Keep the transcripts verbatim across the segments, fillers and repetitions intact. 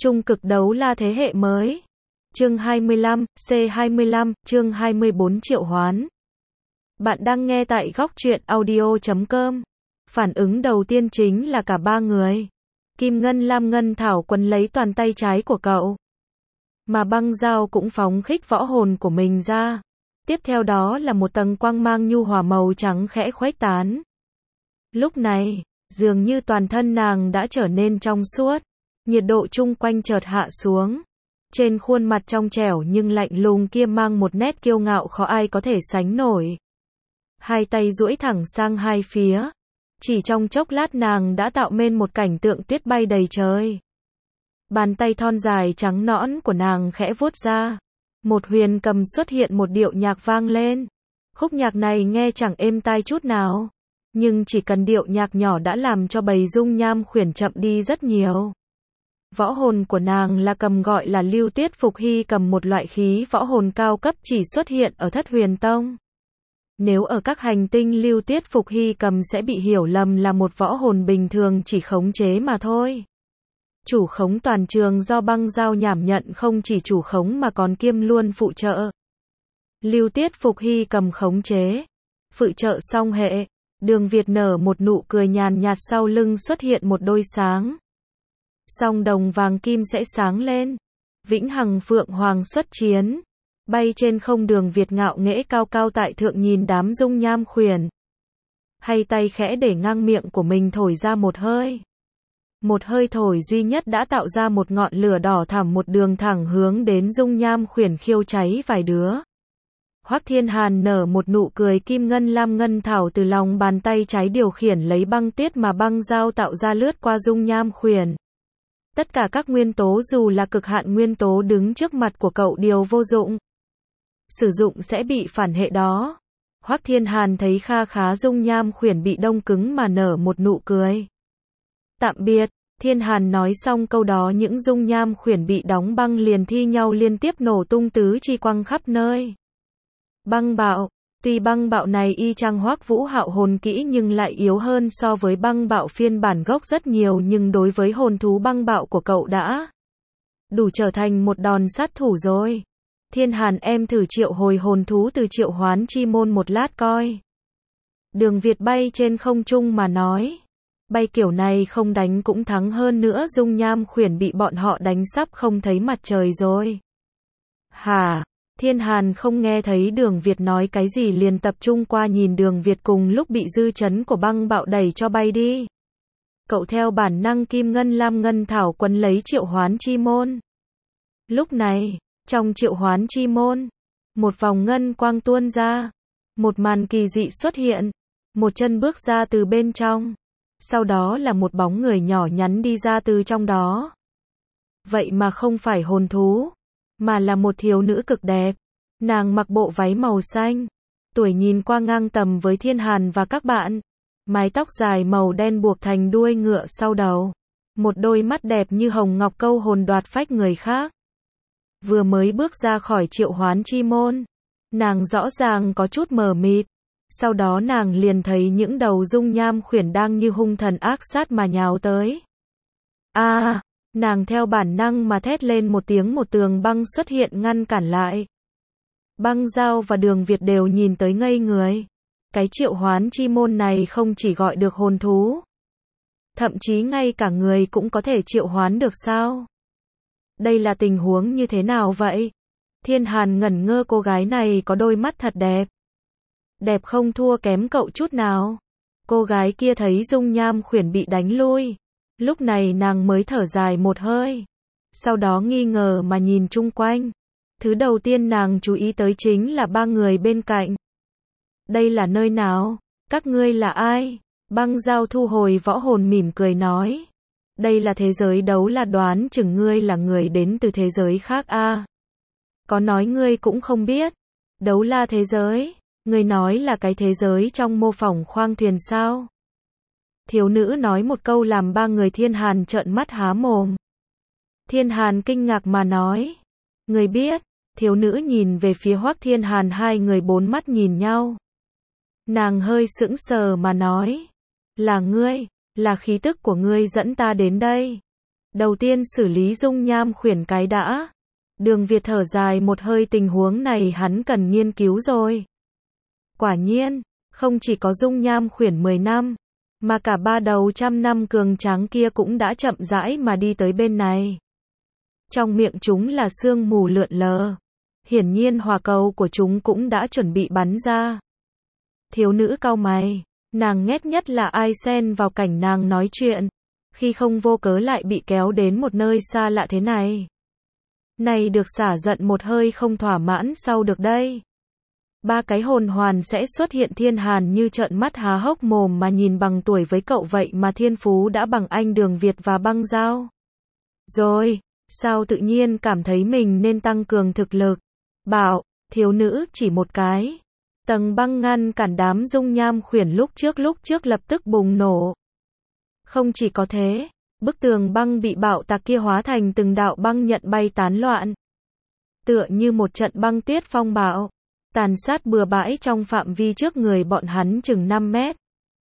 Trung cực đấu la thế hệ mới. Chương hai mươi lăm, C hai mươi lăm, chương hai mươi bốn triệu hoán. Bạn đang nghe tại góc truyện audio chấm com. Phản ứng đầu tiên chính là cả ba người. Kim Ngân Lam Ngân Thảo quấn lấy toàn tay trái của cậu. Mà Băng Dao cũng phóng khích võ hồn của mình ra. Tiếp theo đó là một tầng quang mang nhu hòa màu trắng khẽ khuếch tán. Lúc này, dường như toàn thân nàng đã trở nên trong suốt. Nhiệt độ chung quanh chợt hạ xuống. Trên khuôn mặt trong trẻo nhưng lạnh lùng kia mang một nét kiêu ngạo khó ai có thể sánh nổi. Hai tay duỗi thẳng sang hai phía. Chỉ trong chốc lát nàng đã tạo nên một cảnh tượng tuyết bay đầy trời. Bàn tay thon dài trắng nõn của nàng khẽ vuốt ra. Một huyền cầm xuất hiện, một điệu nhạc vang lên. Khúc nhạc này nghe chẳng êm tai chút nào. Nhưng chỉ cần điệu nhạc nhỏ đã làm cho bầy dung nham khuyển chậm đi rất nhiều. Võ hồn của nàng là cầm, gọi là Lưu Tuyết Phục Hy cầm, một loại khí võ hồn cao cấp chỉ xuất hiện ở Thất Huyền Tông. Nếu ở các hành tinh, Lưu Tuyết Phục Hy cầm sẽ bị hiểu lầm là một võ hồn bình thường chỉ khống chế mà thôi. Chủ khống toàn trường do Băng Dao đảm nhận, không chỉ chủ khống mà còn kiêm luôn phụ trợ. Lưu Tuyết Phục Hy cầm khống chế, phụ trợ song hệ. Đường Việt nở một nụ cười nhàn nhạt, sau lưng xuất hiện một đôi sáng. Song đồng vàng kim sẽ sáng lên. Vĩnh hằng phượng hoàng xuất chiến. Bay trên không, Đường Việt ngạo nghễ cao cao tại thượng nhìn đám dung nham khuyển. Hay tay khẽ để ngang miệng của mình thổi ra một hơi. Một hơi thổi duy nhất đã tạo ra một ngọn lửa đỏ thẳm, một đường thẳng hướng đến dung nham khuyển, khiêu cháy vài đứa. Hoắc Thiên Hàn nở một nụ cười, Kim Ngân Lam Ngân Thảo từ lòng bàn tay trái điều khiển lấy băng tuyết mà Băng Dao tạo ra lướt qua dung nham khuyển. Tất cả các nguyên tố dù là cực hạn nguyên tố đứng trước mặt của cậu đều vô dụng. Sử dụng sẽ bị phản hệ đó. Hoắc Thiên Hàn thấy kha khá dung nham khuyển bị đông cứng mà nở một nụ cười. Tạm biệt. Thiên Hàn nói xong câu đó, những dung nham khuyển bị đóng băng liền thi nhau liên tiếp nổ tung tứ chi quăng khắp nơi. Băng bạo. Tuy băng bạo này y chang Hoắc Vũ Hạo hồn kỹ nhưng lại yếu hơn so với băng bạo phiên bản gốc rất nhiều, nhưng đối với hồn thú băng bạo của cậu đã đủ trở thành một đòn sát thủ rồi. Thiên Hàn, em thử triệu hồi hồn thú từ triệu hoán chi môn một lát coi. Đường Việt bay trên không trung mà nói. Bay kiểu này không đánh cũng thắng, hơn nữa dung nham khuyển bị bọn họ đánh sắp không thấy mặt trời rồi. Hả? Thiên Hàn không nghe thấy Đường Việt nói cái gì, liền tập trung qua nhìn Đường Việt, cùng lúc bị dư chấn của băng bạo đẩy cho bay đi. Cậu theo bản năng Kim Ngân Lam Ngân Thảo quấn lấy triệu hoán chi môn. Lúc này, trong triệu hoán chi môn, một vòng ngân quang tuôn ra. Một màn kỳ dị xuất hiện. Một chân bước ra từ bên trong. Sau đó là một bóng người nhỏ nhắn đi ra từ trong đó. Vậy mà không phải hồn thú, mà là một thiếu nữ cực đẹp. Nàng mặc bộ váy màu xanh. Tuổi nhìn qua ngang tầm với Thiên Hàn và các bạn. Mái tóc dài màu đen buộc thành đuôi ngựa sau đầu. Một đôi mắt đẹp như hồng ngọc câu hồn đoạt phách người khác. Vừa mới bước ra khỏi triệu hoán chi môn, nàng rõ ràng có chút mờ mịt. Sau đó nàng liền thấy những đầu dung nham khuyển đang như hung thần ác sát mà nhào tới. A, à, nàng theo bản năng mà thét lên một tiếng, một tường băng xuất hiện ngăn cản lại. Băng Dao và Đường Việt đều nhìn tới ngây người. Cái triệu hoán chi môn này không chỉ gọi được hồn thú, thậm chí ngay cả người cũng có thể triệu hoán được sao? Đây là tình huống như thế nào vậy? Thiên Hàn ngẩn ngơ, cô gái này có đôi mắt thật đẹp. Đẹp không thua kém cậu chút nào. Cô gái kia thấy dung nham khuyển bị đánh lui. Lúc này nàng mới thở dài một hơi. Sau đó nghi ngờ mà nhìn chung quanh. Thứ đầu tiên nàng chú ý tới chính là ba người bên cạnh. Đây là nơi nào? Các ngươi là ai? Băng Dao thu hồi võ hồn mỉm cười nói. Đây là thế giới đấu la, đoán chừng ngươi là người đến từ thế giới khác a. À, có nói ngươi cũng không biết. Đấu la thế giới? Ngươi nói là cái thế giới trong mô phỏng khoang thuyền sao? Thiếu nữ nói một câu làm ba người Thiên Hàn trợn mắt há mồm. Thiên Hàn kinh ngạc mà nói. Ngươi biết? Thiếu nữ nhìn về phía Hoắc Thiên Hàn, hai người bốn mắt nhìn nhau. Nàng hơi sững sờ mà nói. Là ngươi, là khí tức của ngươi dẫn ta đến đây. Đầu tiên xử lý dung nham khuyển cái đã. Đường Việt thở dài một hơi, tình huống này hắn cần nghiên cứu rồi. Quả nhiên, không chỉ có dung nham khuyển mười năm, mà cả ba đầu trăm năm cường tráng kia cũng đã chậm rãi mà đi tới bên này. Trong miệng chúng là sương mù lượn lờ. Hiển nhiên hỏa cầu của chúng cũng đã chuẩn bị bắn ra. Thiếu nữ cau mày, nàng ghét nhất là ai xen vào cảnh nàng nói chuyện, khi không vô cớ lại bị kéo đến một nơi xa lạ thế này. Này được xả giận một hơi không thỏa mãn sau được đây. Ba cái hồn hoàn sẽ xuất hiện. Thiên Hàn như trợn mắt há hốc mồm mà nhìn, bằng tuổi với cậu vậy mà thiên phú đã bằng anh Đường Việt và Băng Giao. Rồi, sao tự nhiên cảm thấy mình nên tăng cường thực lực? Bảo, thiếu nữ chỉ một cái. Tầng băng ngăn cản đám dung nham khuyển lúc trước lúc trước lập tức bùng nổ. Không chỉ có thế, bức tường băng bị bạo tạc kia hóa thành từng đạo băng nhận bay tán loạn. Tựa như một trận băng tuyết phong bạo, tàn sát bừa bãi trong phạm vi trước người bọn hắn chừng năm mét.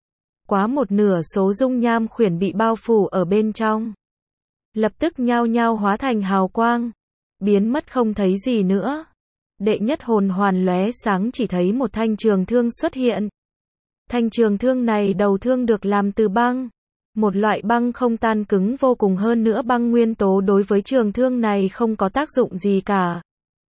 Quá một nửa số dung nham khuyển bị bao phủ ở bên trong. Lập tức nhao nhao hóa thành hào quang, biến mất không thấy gì nữa. Đệ nhất hồn hoàn lóe sáng, chỉ thấy một thanh trường thương xuất hiện. Thanh trường thương này đầu thương được làm từ băng. Một loại băng không tan cứng vô cùng, hơn nữa băng nguyên tố đối với trường thương này không có tác dụng gì cả.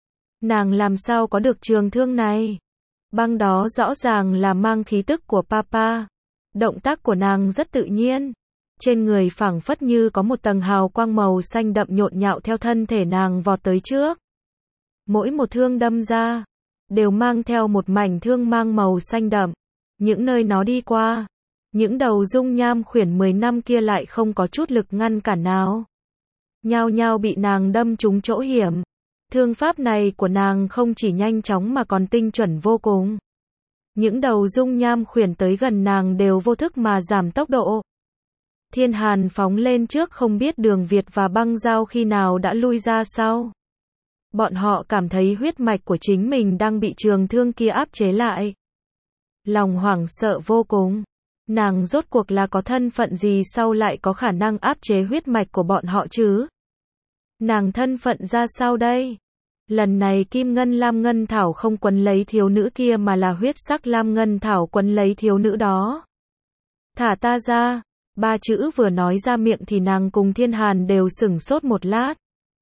Nàng làm sao có được trường thương này? Băng đó rõ ràng là mang khí tức của Papa. Động tác của nàng rất tự nhiên. Trên người phảng phất như có một tầng hào quang màu xanh đậm nhộn nhạo theo thân thể nàng vọt tới trước. Mỗi một thương đâm ra, đều mang theo một mảnh thương mang màu xanh đậm. Những nơi nó đi qua, những đầu dung nham khuyển mười năm kia lại không có chút lực ngăn cản nào. Nhao nhao bị nàng đâm trúng chỗ hiểm. Thương pháp này của nàng không chỉ nhanh chóng mà còn tinh chuẩn vô cùng. Những đầu dung nham khuyển tới gần nàng đều vô thức mà giảm tốc độ. Thiên Hàn phóng lên trước, không biết Đường Việt và Băng Giao khi nào đã lui ra sau. Bọn họ cảm thấy huyết mạch của chính mình đang bị trường thương kia áp chế lại. Lòng hoảng sợ vô cùng. Nàng rốt cuộc là có thân phận gì sao lại có khả năng áp chế huyết mạch của bọn họ chứ? Nàng thân phận ra sao đây? Lần này Kim Ngân Lam Ngân Thảo không quấn lấy thiếu nữ kia mà là huyết sắc Lam Ngân Thảo quấn lấy thiếu nữ đó. Thả ta ra. Ba chữ vừa nói ra miệng thì nàng cùng Thiên Hàn đều sửng sốt một lát.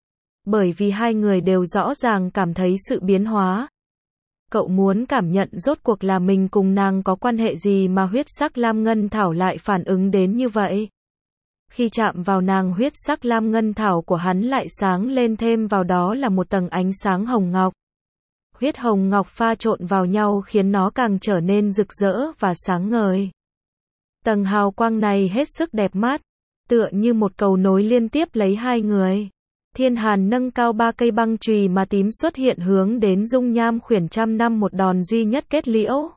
Bởi vì hai người đều rõ ràng cảm thấy sự biến hóa. Cậu muốn cảm nhận rốt cuộc là mình cùng nàng có quan hệ gì mà huyết sắc Lam Ngân Thảo lại phản ứng đến như vậy. Khi chạm vào nàng, huyết sắc Lam Ngân Thảo của hắn lại sáng lên, thêm vào đó là một tầng ánh sáng hồng ngọc. Huyết hồng ngọc pha trộn vào nhau khiến nó càng trở nên rực rỡ và sáng ngời. Tầng hào quang này hết sức đẹp mắt, tựa như một cầu nối liên tiếp lấy hai người. Thiên Hàn nâng cao ba cây băng chùy mà tím xuất hiện hướng đến dung nham khuyển trăm năm, một đòn duy nhất kết liễu.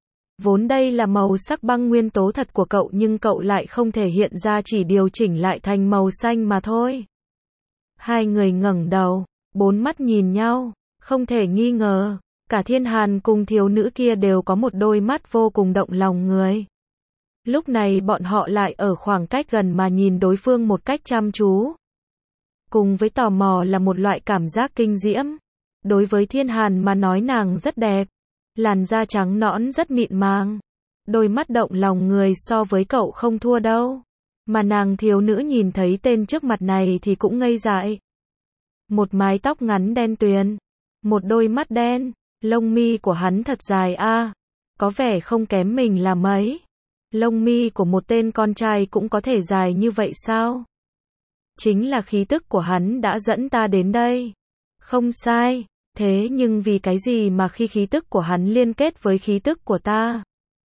Vốn đây là màu sắc băng nguyên tố thật của cậu nhưng cậu lại không thể hiện ra, chỉ điều chỉnh lại thành màu xanh mà thôi. Hai người ngẩng đầu, bốn mắt nhìn nhau, không thể nghi ngờ, cả Thiên Hàn cùng thiếu nữ kia đều có một đôi mắt vô cùng động lòng người. Lúc này bọn họ lại ở khoảng cách gần mà nhìn đối phương một cách chăm chú. Cùng với tò mò là một loại cảm giác kinh diễm. Đối với Thiên Hàn mà nói nàng rất đẹp. Làn da trắng nõn rất mịn màng. Đôi mắt động lòng người, so với cậu không thua đâu. Mà nàng thiếu nữ nhìn thấy tên trước mặt này thì cũng ngây dại. Một mái tóc ngắn đen tuyền. Một đôi mắt đen. Lông mi của hắn thật dài a à. Có vẻ không kém mình là mấy. Lông mi của một tên con trai cũng có thể dài như vậy sao? Chính là khí tức của hắn đã dẫn ta đến đây. Không sai. Thế nhưng vì cái gì mà khi khí tức của hắn liên kết với khí tức của ta,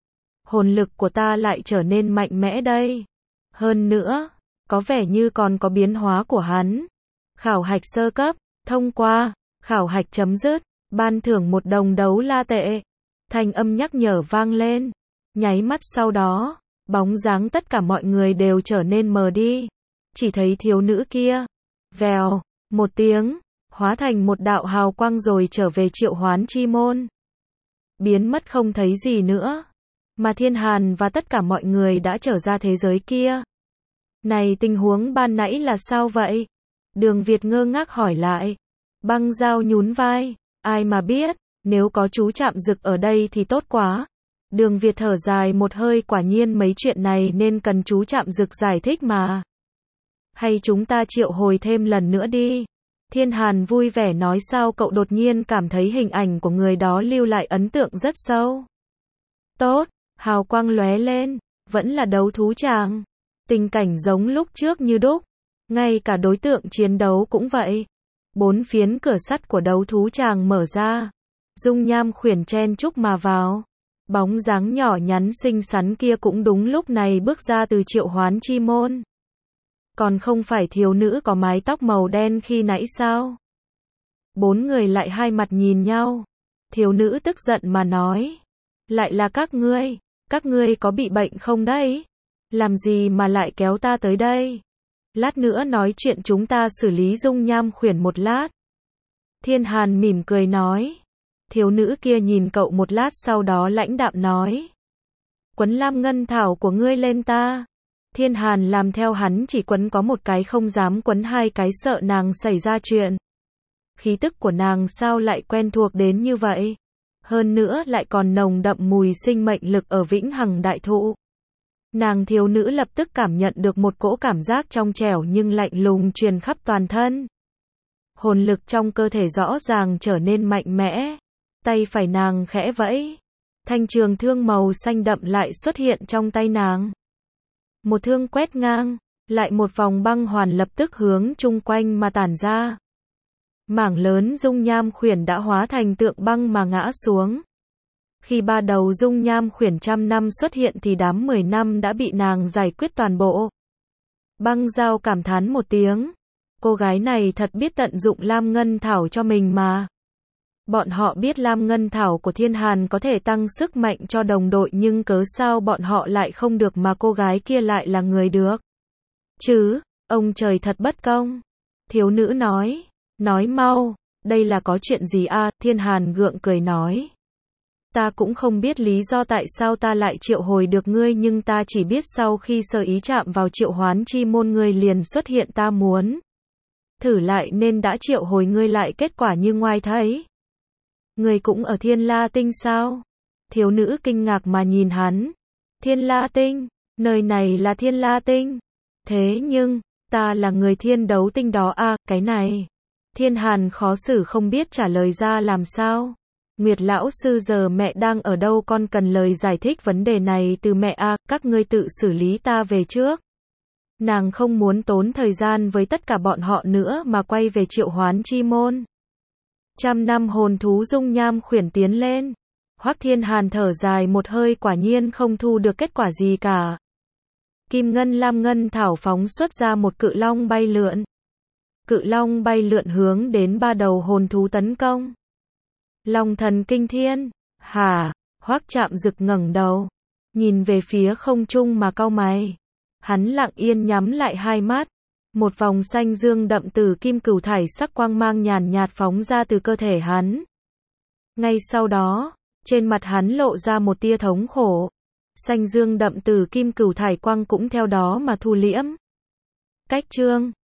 hồn lực của ta lại trở nên mạnh mẽ đây? Hơn nữa, có vẻ như còn có biến hóa của hắn. Khảo hạch sơ cấp, thông qua, khảo hạch chấm dứt, ban thưởng một đồng đấu la tệ. Thanh âm nhắc nhở vang lên. Nháy mắt sau đó, bóng dáng tất cả mọi người đều trở nên mờ đi. Chỉ thấy thiếu nữ kia, vèo, một tiếng, hóa thành một đạo hào quang rồi trở về triệu hoán chi môn. Biến mất không thấy gì nữa. Mà Thiên Hàn và tất cả mọi người đã trở ra thế giới kia. Này tình huống ban nãy là sao vậy? Đường Việt ngơ ngác hỏi lại. Băng Dao nhún vai. Ai mà biết, nếu có chú Trạm Dực ở đây thì tốt quá. Đường Việt thở dài một hơi, quả nhiên mấy chuyện này nên cần chú Trạm Dực giải thích mà. Hay chúng ta triệu hồi thêm lần nữa đi. Thiên Hàn vui vẻ nói, sao cậu đột nhiên cảm thấy hình ảnh của người đó lưu lại ấn tượng rất sâu. Tốt, hào quang lóe lên, vẫn là đấu thú tràng. Tình cảnh giống lúc trước như đúc, ngay cả đối tượng chiến đấu cũng vậy. Bốn phiến cửa sắt của đấu thú tràng mở ra. Dung Nham Khuyển chen chúc mà vào. Bóng dáng nhỏ nhắn xinh xắn kia cũng đúng lúc này bước ra từ triệu hoán chi môn. Còn không phải thiếu nữ có mái tóc màu đen khi nãy sao? Bốn người lại hai mặt nhìn nhau. Thiếu nữ tức giận mà nói. Lại là các ngươi, các ngươi có bị bệnh không đấy? Làm gì mà lại kéo ta tới đây? Lát nữa nói chuyện chúng ta xử lý Dung Nham Khuyển một lát. Thiên Hàn mỉm cười nói. Thiếu nữ kia nhìn cậu một lát sau đó lãnh đạm nói. Quấn lam ngân thảo của ngươi lên ta. Thiên Hàn làm theo hắn, chỉ quấn có một cái, không dám quấn hai cái, sợ nàng xảy ra chuyện. Khí tức của nàng sao lại quen thuộc đến như vậy? Hơn nữa lại còn nồng đậm mùi sinh mệnh lực ở vĩnh hằng đại thụ. Nàng thiếu nữ lập tức cảm nhận được một cỗ cảm giác trong trẻo nhưng lạnh lùng truyền khắp toàn thân. Hồn lực trong cơ thể rõ ràng trở nên mạnh mẽ. Tay phải nàng khẽ vẫy. Thanh trường thương màu xanh đậm lại xuất hiện trong tay nàng. Một thương quét ngang, lại một vòng băng hoàn lập tức hướng chung quanh mà tản ra. Mảng lớn Dung Nham Khuyển đã hóa thành tượng băng mà ngã xuống. Khi ba đầu Dung Nham Khuyển trăm năm xuất hiện thì đám mười năm đã bị nàng giải quyết toàn bộ. Băng Dao cảm thán một tiếng. Cô gái này thật biết tận dụng lam ngân thảo cho mình mà. Bọn họ biết lam ngân thảo của Thiên Hàn có thể tăng sức mạnh cho đồng đội, nhưng cớ sao bọn họ lại không được mà cô gái kia lại là người được? Chứ, ông trời thật bất công. Thiếu nữ nói. Nói mau, đây là có chuyện gì à? Thiên Hàn gượng cười nói. Ta cũng không biết lý do tại sao ta lại triệu hồi được ngươi, nhưng ta chỉ biết sau khi sơ ý chạm vào triệu hoán chi môn ngươi liền xuất hiện, ta muốn thử lại nên đã triệu hồi ngươi lại, kết quả như ngoài thấy. Ngươi cũng ở Thiên La Tinh sao? Thiếu nữ kinh ngạc mà nhìn hắn. Thiên La Tinh? Nơi này là Thiên La Tinh? Thế nhưng, ta là người Thiên Đấu Tinh đó à, cái này. Thiên Hàn khó xử không biết trả lời ra làm sao. Nguyệt lão sư, giờ mẹ đang ở đâu, con cần lời giải thích vấn đề này từ mẹ à, các ngươi tự xử lý, ta về trước. Nàng không muốn tốn thời gian với tất cả bọn họ nữa mà quay về triệu hoán chi môn. Trăm năm hồn thú Dung Nham Khuyển tiến lên. Hoắc Thiên Hàn thở dài một hơi, quả nhiên không thu được kết quả gì cả. Kim ngân lam ngân thảo phóng xuất ra một cự long bay lượn. Cự long bay lượn hướng đến ba đầu hồn thú tấn công. Long thần kinh thiên. Hả? Hoắc Trạm Dực ngẩng đầu, nhìn về phía không trung mà cau mày. Hắn lặng yên nhắm lại hai mắt. Một vòng xanh dương đậm từ kim cửu thải sắc quang mang nhàn nhạt phóng ra từ cơ thể hắn. Ngay sau đó, trên mặt hắn lộ ra một tia thống khổ. Xanh dương đậm từ kim cửu thải quang cũng theo đó mà thu liễm. Cách chương